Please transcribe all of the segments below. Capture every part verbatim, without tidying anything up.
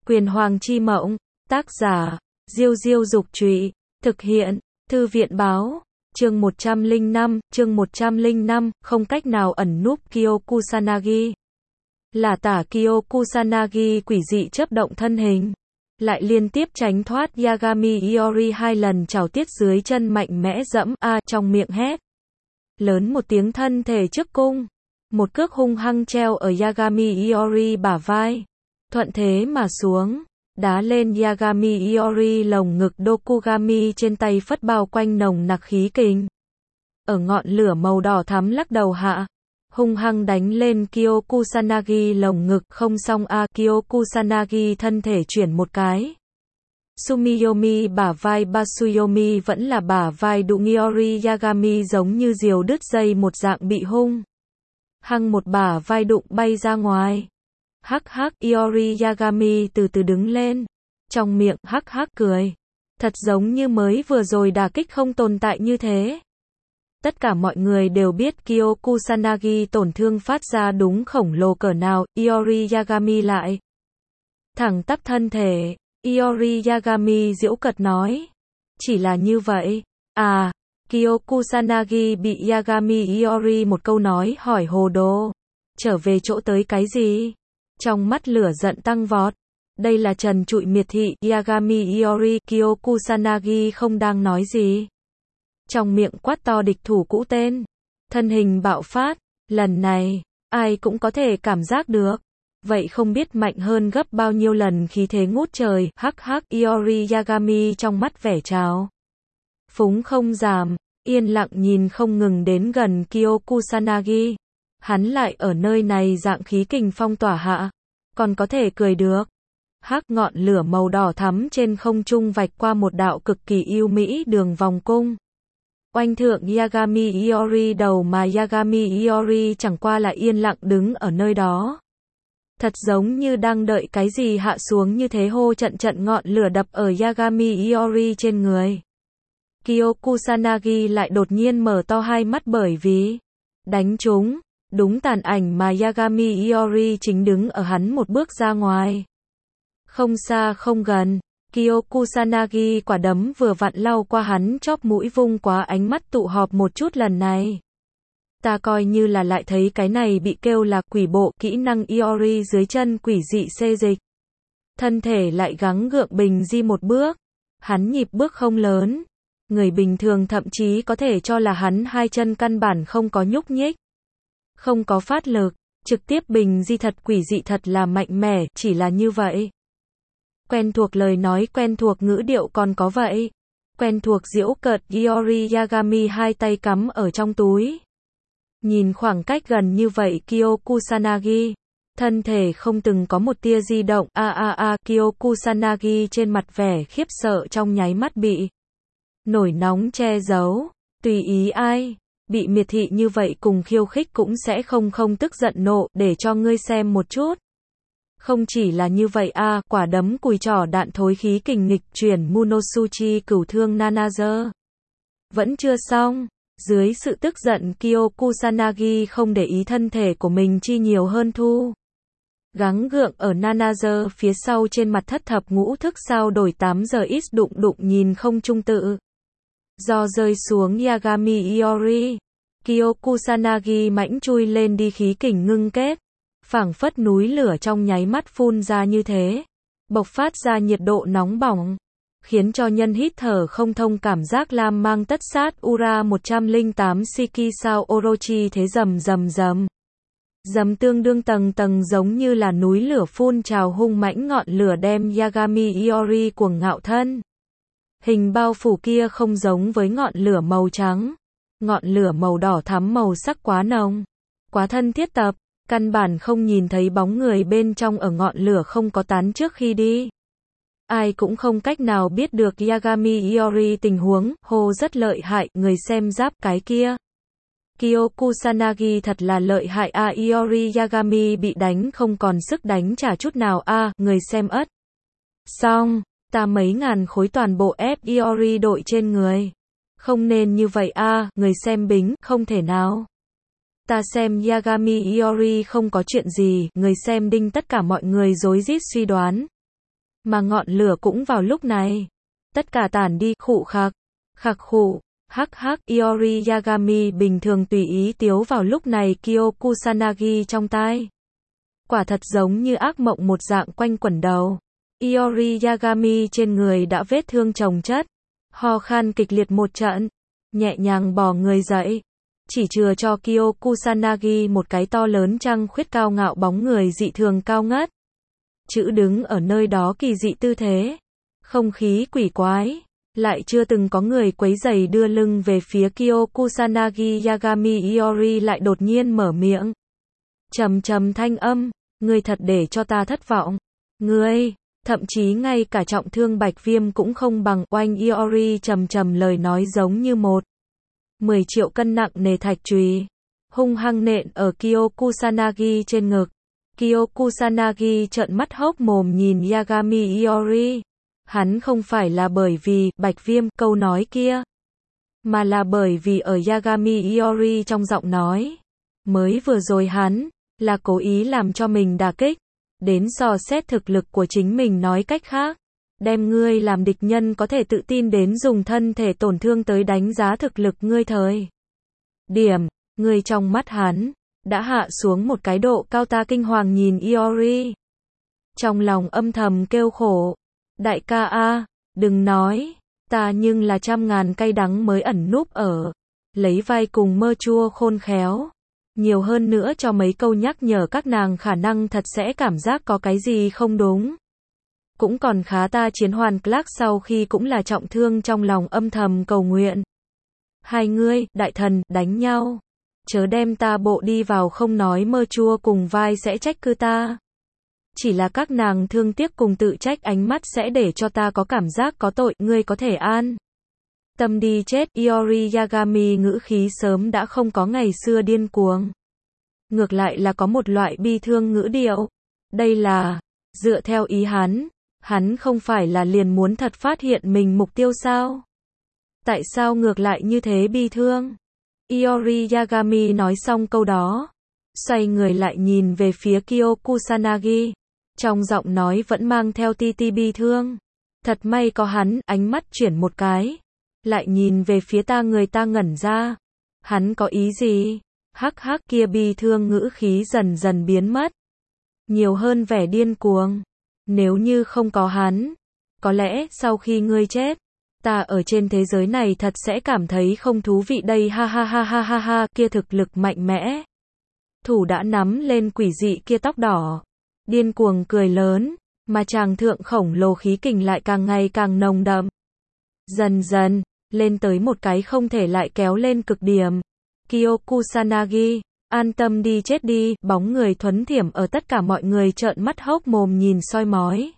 Quyền Hoàng chi mộng, tác giả, Diêu Diêu Dục Trụy, thực hiện, Thư viện Báo, chương một trăm lẻ năm, chương một trăm lẻ năm, không cách nào ẩn núp Kyo Kusanagi. Là tả Kyo Kusanagi quỷ dị chớp động thân hình, lại liên tiếp tránh thoát Yagami Iori hai lần trào tiết dưới chân mạnh mẽ dẫm a trong miệng hét lớn một tiếng thân thể trước cung, một cước hung hăng treo ở Yagami Iori bả vai, thuận thế mà xuống, đá lên Yagami Iori lồng ngực Dokugami trên tay phất bao quanh nồng nặc khí kình. Ở ngọn lửa màu đỏ thắm lắc đầu hạ, hung hăng đánh lên Kyo Kusanagi lồng ngực, không xong a à, Kyo Kusanagi thân thể chuyển một cái. Sumiyomi bả vai Basuyomi vẫn là bả vai đụng Iori Yagami giống như diều đứt dây một dạng bị hung hăng một bả vai đụng bay ra ngoài. Hắc hắc, Iori Yagami từ từ đứng lên, trong miệng hắc hắc cười, thật giống như mới vừa rồi đả kích không tồn tại như thế. Tất cả mọi người đều biết Kyo Kusanagi tổn thương phát ra đúng khổng lồ cỡ nào. Iori Yagami lại thẳng tắp thân thể. Iori Yagami giễu cợt nói, chỉ là như vậy à? Kyo Kusanagi bị Yagami Iori một câu nói hỏi hồ đồ, trở về chỗ tới cái gì? Trong mắt lửa giận tăng vọt. Đây là trần trụi miệt thị Yagami Iori. Kyo Kusanagi không đang nói gì, trong miệng quát to địch thủ cũ tên, thân hình bạo phát, lần này, ai cũng có thể cảm giác được, vậy không biết mạnh hơn gấp bao nhiêu lần khí thế ngút trời. Hắc hắc, Iori Yagami trong mắt vẻ trào phúng không giảm, yên lặng nhìn không ngừng đến gần Kyo Kusanagi. Hắn lại ở nơi này dạng khí kình phong tỏa hạ, còn có thể cười được. Hắc, ngọn lửa màu đỏ thắm trên không trung vạch qua một đạo cực kỳ yêu mỹ đường vòng cung, oanh thượng Yagami Iori đầu mà Yagami Iori chẳng qua là yên lặng đứng ở nơi đó, thật giống như đang đợi cái gì hạ xuống như thế. Hô, trận trận ngọn lửa đập ở Yagami Iori trên người. Kyo Kusanagi lại đột nhiên mở to hai mắt bởi vì đánh trúng đúng tàn ảnh mà Yagami Iori chính đứng ở hắn một bước ra ngoài, không xa không gần. Kyo Kusanagi quả đấm vừa vặn lau qua hắn chóp mũi, vung quá ánh mắt tụ họp một chút. Lần này ta coi như là lại thấy cái này bị kêu là quỷ bộ kỹ năng Iori dưới chân quỷ dị xê dịch. Thân thể lại gắng gượng bình di một bước. Hắn nhịp bước không lớn, người bình thường thậm chí có thể cho là hắn hai chân căn bản không có nhúc nhích, không có phát lực, trực tiếp bình di thật quỷ dị, thật là mạnh mẽ. Chỉ là như vậy, quen thuộc lời nói, quen thuộc ngữ điệu, còn có vậy quen thuộc giễu cợt. Iori Yagami hai tay cắm ở trong túi, nhìn khoảng cách gần như vậy Kyo Kusanagi, thân thể không từng có một tia di động. A a a, Kyo Kusanagi trên mặt vẻ khiếp sợ trong nháy mắt bị nổi nóng che giấu. Tùy ý ai bị miệt thị như vậy cùng khiêu khích cũng sẽ không không tức giận nộ. Để cho ngươi xem một chút. Không chỉ là như vậy a, à, quả đấm cùi trỏ đạn thối khí kình nghịch chuyển Munosuchi cửu thương Nanager. Vẫn chưa xong, dưới sự tức giận Kyo Kusanagi không để ý thân thể của mình chi nhiều hơn thu gắng gượng ở Nanager phía sau, trên mặt thất thập ngũ thức sao đổi tám giờ ít đụng đụng nhìn không trung tự do rơi xuống Yagami Iori. Kyo Kusanagi mãnh chui lên đi, khí kình ngưng kết, phảng phất núi lửa trong nháy mắt phun ra như thế, bộc phát ra nhiệt độ nóng bỏng, khiến cho nhân hít thở không thông. Cảm giác lam mang tất sát. Ura một trăm lẻ tám Shiki sao Orochi thế rầm rầm rầm rầm, tương đương tầng tầng giống như là núi lửa phun trào hung mãnh, ngọn lửa đem Yagami Iori cuồng ngạo thân hình bao phủ kia không giống với ngọn lửa màu trắng, ngọn lửa màu đỏ thắm, màu sắc quá nồng, quá thân thiết tập, căn bản không nhìn thấy bóng người bên trong. Ở ngọn lửa không có tán trước khi đi, ai cũng không cách nào biết được Yagami Iori tình huống. Hồ, rất lợi hại, người xem giáp cái kia. Kyo Kusanagi thật là lợi hại a. À, Iori Yagami bị đánh không còn sức đánh trả chút nào a. À, người xem ất. Xong, ta mấy ngàn khối toàn bộ ép Iori đội trên người. Không nên như vậy a. À, người xem bính, không thể nào. Ta xem Yagami Iori không có chuyện gì, người xem đinh tất cả mọi người rối rít suy đoán. Mà ngọn lửa cũng vào lúc này. Tất cả tản đi, khụ khạc, khạc khụ, hắc hắc, Iori Yagami bình thường tùy ý tiếu vào lúc này Kyo Kusanagi trong tai. Quả thật giống như ác mộng một dạng quanh quẩn đầu. Iori Yagami trên người đã vết thương chồng chất. Ho khan kịch liệt một trận. Nhẹ nhàng bò người dậy. Chỉ chừa cho Kyo Kusanagi một cái to lớn trăng khuyết cao ngạo bóng người dị thường cao ngất. Chữ đứng ở nơi đó kỳ dị tư thế. Không khí quỷ quái. Lại chưa từng có người quấy giày đưa lưng về phía Kyo Kusanagi. Yagami Iori lại đột nhiên mở miệng. Trầm trầm thanh âm. Ngươi thật để cho ta thất vọng. Ngươi, thậm chí ngay cả trọng thương bạch viêm cũng không bằng. Oanh, Iori trầm trầm lời nói giống như một mười triệu cân nặng nề thạch chùy. Hung hăng nện ở Kyo Kusanagi trên ngực. Kyo Kusanagi trợn mắt hốc mồm nhìn Yagami Iori. Hắn không phải là bởi vì bạch viêm câu nói kia, mà là bởi vì ở Yagami Iori trong giọng nói. Mới vừa rồi hắn là cố ý làm cho mình đả kích, đến dò xét thực lực của chính mình, nói cách khác, đem ngươi làm địch nhân có thể tự tin đến dùng thân thể tổn thương tới đánh giá thực lực ngươi thời điểm. Ngươi trong mắt hắn đã hạ xuống một cái độ cao. Ta kinh hoàng nhìn Iori, trong lòng âm thầm kêu khổ. Đại ca a, đừng nói, ta nhưng là trăm ngàn cay đắng mới ẩn núp ở lấy vai cùng mơ chua khôn khéo. Nhiều hơn nữa cho mấy câu nhắc nhở các nàng khả năng thật sẽ cảm giác có cái gì không đúng. Cũng còn khá ta chiến hoàn Clark sau khi cũng là trọng thương, trong lòng âm thầm cầu nguyện. Hai ngươi, đại thần, đánh nhau. Chớ đem ta bộ đi vào, không nói mơ chua cùng vai sẽ trách cứ ta. Chỉ là các nàng thương tiếc cùng tự trách ánh mắt sẽ để cho ta có cảm giác có tội. Ngươi có thể an tâm đi chết. Iori Yagami ngữ khí sớm đã không có ngày xưa điên cuồng. Ngược lại là có một loại bi thương ngữ điệu. Đây là, dựa theo ý hắn, hắn không phải là liền muốn thật phát hiện mình mục tiêu sao? Tại sao ngược lại như thế bi thương? Iori Yagami nói xong câu đó, xoay người lại nhìn về phía Kyo Kusanagi. Trong giọng nói vẫn mang theo ti ti bi thương. Thật may có hắn. Ánh mắt chuyển một cái, lại nhìn về phía ta. Người ta ngẩn ra. Hắn có ý gì? Hắc hắc, kia bi thương ngữ khí dần dần biến mất. Nhiều hơn vẻ điên cuồng. Nếu như không có hắn, có lẽ sau khi ngươi chết, ta ở trên thế giới này thật sẽ cảm thấy không thú vị đây. Ha ha ha ha ha ha, kia thực lực mạnh mẽ. Thủ đã nắm lên quỷ dị kia tóc đỏ. Điên cuồng cười lớn, mà tràng thượng khổng lồ khí kình lại càng ngày càng nồng đậm. Dần dần, lên tới một cái không thể lại kéo lên cực điểm. Kyo Kusanagi, an tâm đi chết đi. Bóng người thuấn thiểm ở tất cả mọi người trợn mắt hốc mồm nhìn soi mói.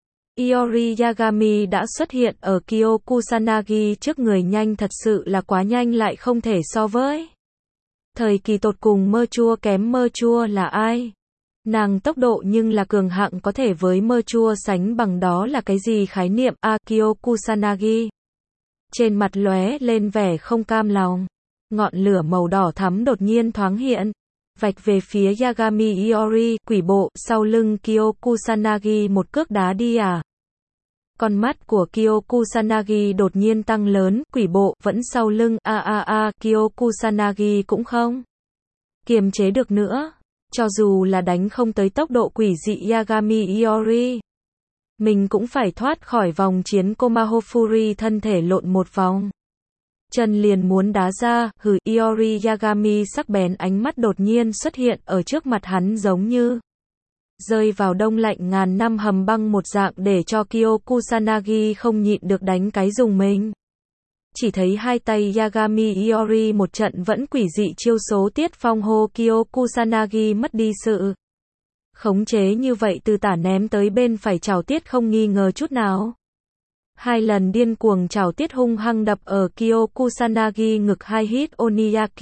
Iori Yagami đã xuất hiện ở Kyo Kusanagi trước người, nhanh thật sự là quá nhanh, lại không thể so với. Thời kỳ tột cùng mơ chua kém. Mơ chua là ai? Nàng tốc độ nhưng là cường hạng, có thể với mơ chua sánh bằng, đó là cái gì khái niệm? A, Kyo Kusanagi. Trên mặt lóe lên vẻ không cam lòng. Ngọn lửa màu đỏ thắm đột nhiên thoáng hiện, vạch về phía Yagami Iori. Quỷ bộ, sau lưng Kyo Kusanagi một cước đá đi à? Con mắt của Kyo Kusanagi đột nhiên tăng lớn. Quỷ bộ, vẫn sau lưng. A a a, Kyo Kusanagi cũng không kiềm chế được nữa. Cho dù là đánh không tới tốc độ quỷ dị Yagami Iori, mình cũng phải thoát khỏi vòng chiến Komaho Fury, thân thể lộn một vòng. Chân liền muốn đá ra. Hừ, Iori Yagami sắc bén ánh mắt đột nhiên xuất hiện ở trước mặt hắn, giống như rơi vào đông lạnh ngàn năm hầm băng một dạng, để cho Kyo Kusanagi không nhịn được đánh cái dùng mình. Chỉ thấy hai tay Yagami Iori một trận vẫn quỷ dị chiêu số tiết phong hô. Kyo Kusanagi mất đi sự khống chế như vậy, từ tả ném tới bên phải chảo tiết không nghi ngờ chút nào. Hai lần điên cuồng chảo tiết hung hăng đập ở Kyo Kusanagi ngực. Hai hit Oniyaki.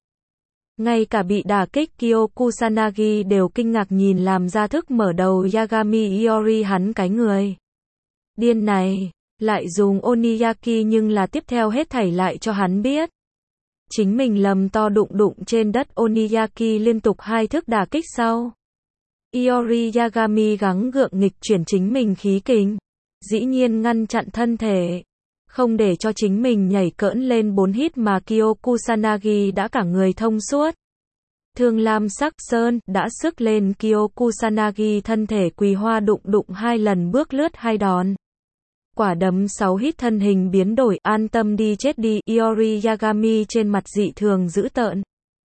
Ngay cả bị đả kích Kyo Kusanagi đều kinh ngạc nhìn làm ra thức mở đầu Yagami Iori. Hắn cái người điên này lại dùng Oniyaki, nhưng là tiếp theo hết thảy lại cho hắn biết chính mình lầm to, đụng đụng trên đất. Oniyaki liên tục hai thức đả kích sau, Iori Yagami gắng gượng nghịch chuyển chính mình khí kình. Dĩ nhiên ngăn chặn thân thể. Không để cho chính mình nhảy cỡn lên bốn hít mà Kyo Kusanagi đã cả người thông suốt. Thương lam sắc sơn, đã sức lên Kyo Kusanagi thân thể quỳ hoa đụng đụng hai lần bước lướt hai đòn. Quả đấm sáu hít thân hình biến đổi, an tâm đi chết đi, Iori Yagami trên mặt dị thường dữ tợn.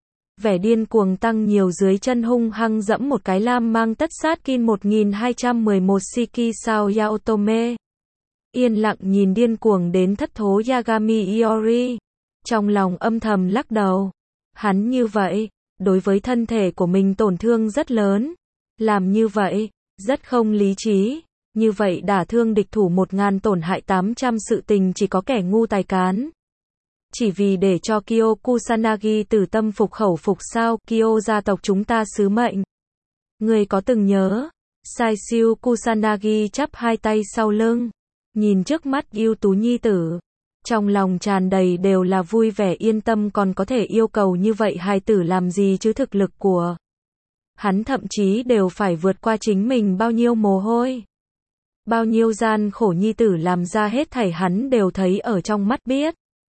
Vẻ điên cuồng tăng nhiều dưới chân hung hăng dẫm một cái lam mang tất sát kin một nghìn hai trăm mười một Shiki sao Yaotome. Yên lặng nhìn điên cuồng đến thất thố Yagami Iori. Trong lòng âm thầm lắc đầu. Hắn như vậy, đối với thân thể của mình tổn thương rất lớn. Làm như vậy, rất không lý trí. Như vậy đả thương địch thủ một ngàn tổn hại tám trăm sự tình chỉ có kẻ ngu tài cán. Chỉ vì để cho Kyo Kusanagi tử tâm phục khẩu phục sao, Kyo gia tộc chúng ta sứ mệnh. Người có từng nhớ, Saisyu Kusanagi chắp hai tay sau lưng, nhìn trước mắt ưu tú nhi tử. Trong lòng tràn đầy đều là vui vẻ yên tâm còn có thể yêu cầu như vậy hài tử làm gì chứ thực lực của. Hắn thậm chí đều phải vượt qua chính mình bao nhiêu mồ hôi. Bao nhiêu gian khổ nhi tử làm ra hết thảy hắn đều thấy ở trong mắt biết.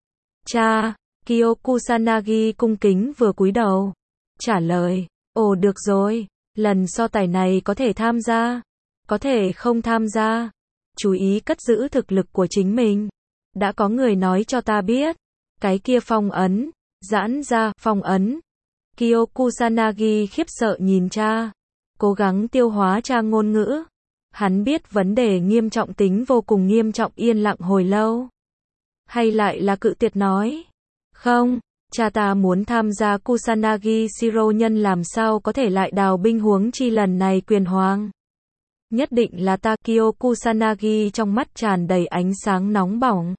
Cha, Kyo Kusanagi cung kính vừa cúi đầu. Trả lời, ồ được rồi, lần so tài này có thể tham gia, có thể không tham gia. Chú ý cất giữ thực lực của chính mình. Đã có người nói cho ta biết, cái kia phong ấn, giãn ra, phong ấn. Kyo Kusanagi khiếp sợ nhìn cha, cố gắng tiêu hóa cha ngôn ngữ. Hắn biết vấn đề nghiêm trọng tính vô cùng nghiêm trọng yên lặng hồi lâu. Hay lại là cự tuyệt nói, không, cha ta muốn tham gia Kusanagi Shiro nhân làm sao có thể lại đào binh huống chi lần này quyền hoàng. Nhất định là ta. Kyo Kusanagi trong mắt tràn đầy ánh sáng nóng bỏng.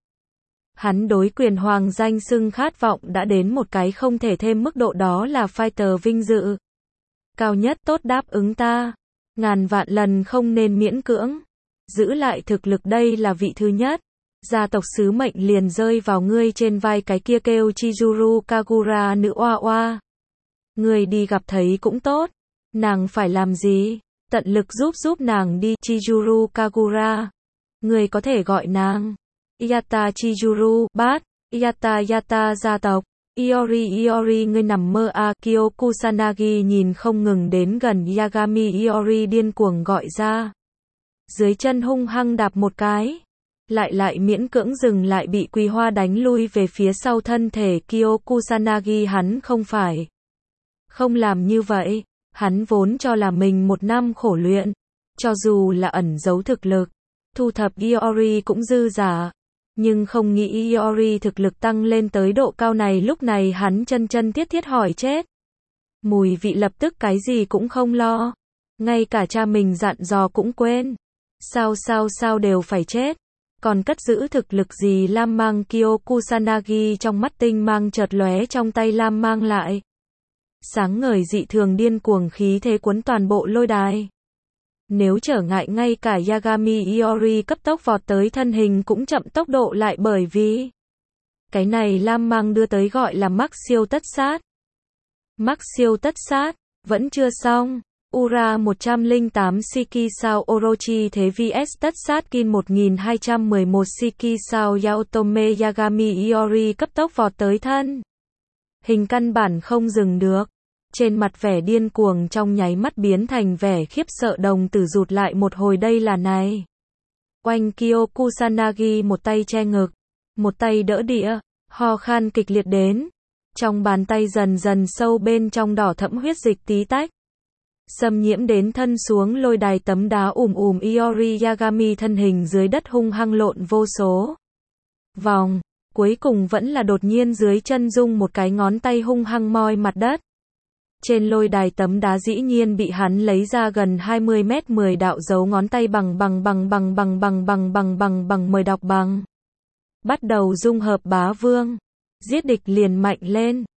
Hắn đối quyền hoàng danh xưng khát vọng đã đến một cái không thể thêm mức độ đó là fighter vinh dự. Cao nhất tốt đáp ứng ta. Ngàn vạn lần không nên miễn cưỡng. Giữ lại thực lực đây là vị thứ nhất. Gia tộc sứ mệnh liền rơi vào ngươi trên vai cái kia kêu Chizuru Kagura nữ oa oa. Ngươi đi gặp thấy cũng tốt. Nàng phải làm gì? Tận lực giúp giúp nàng đi. Chizuru Kagura. Ngươi có thể gọi nàng Yata Chizuru, bát, Yata Yata gia tộc. Iori Iori ngươi nằm mơ à. Kyo Kusanagi nhìn không ngừng đến gần Yagami Iori điên cuồng gọi ra. Dưới chân hung hăng đạp một cái. Lại lại miễn cưỡng dừng lại bị Quỳ Hoa đánh lui về phía sau thân thể Kyo Kusanagi hắn không phải. Không làm như vậy, hắn vốn cho là mình một năm khổ luyện. Cho dù là ẩn giấu thực lực, thu thập Iori cũng dư giả. Nhưng không nghĩ Iori thực lực tăng lên tới độ cao này lúc này hắn chân chân thiết thiết hỏi chết. Mùi vị lập tức cái gì cũng không lo. Ngay cả cha mình dặn dò cũng quên. Sao sao sao đều phải chết. Còn cất giữ thực lực gì lam mang. Kyo Kusanagi trong mắt tinh mang chợt lóe trong tay lam mang lại. Sáng ngời dị thường điên cuồng khí thế cuốn toàn bộ lôi đài. Nếu trở ngại ngay cả Yagami Iori cấp tốc vọt tới thân hình cũng chậm tốc độ lại bởi vì cái này lam mang đưa tới gọi là mắc siêu tất sát. Mắc siêu tất sát, vẫn chưa xong. Ura một trăm lẻ tám Shiki sao Orochi thế vs tất sát kin một nghìn hai trăm mười một Shiki sao Yaotome Yagami Iori cấp tốc vọt tới thân. Hình căn bản không dừng được. Trên mặt vẻ điên cuồng trong nháy mắt biến thành vẻ khiếp sợ đồng tử rụt lại một hồi đây là này. Oanh Kyo Kusanagi một tay che ngực, một tay đỡ đĩa, ho khan kịch liệt đến. Trong bàn tay dần dần sâu bên trong đỏ thẫm huyết dịch tí tách. Xâm nhiễm đến thân xuống lôi đài tấm đá ùm ùm Iori Yagami thân hình dưới đất hung hăng lộn vô số vòng. Cuối cùng vẫn là đột nhiên dưới chân rung một cái ngón tay hung hăng moi mặt đất. Trên lôi đài tấm đá dĩ nhiên bị hắn lấy ra gần hai mươi mét mười đạo dấu ngón tay bằng bằng bằng bằng bằng bằng bằng bằng bằng bằng mười đọc bằng. Bắt đầu dung hợp bá vương. Giết địch liền mạnh lên.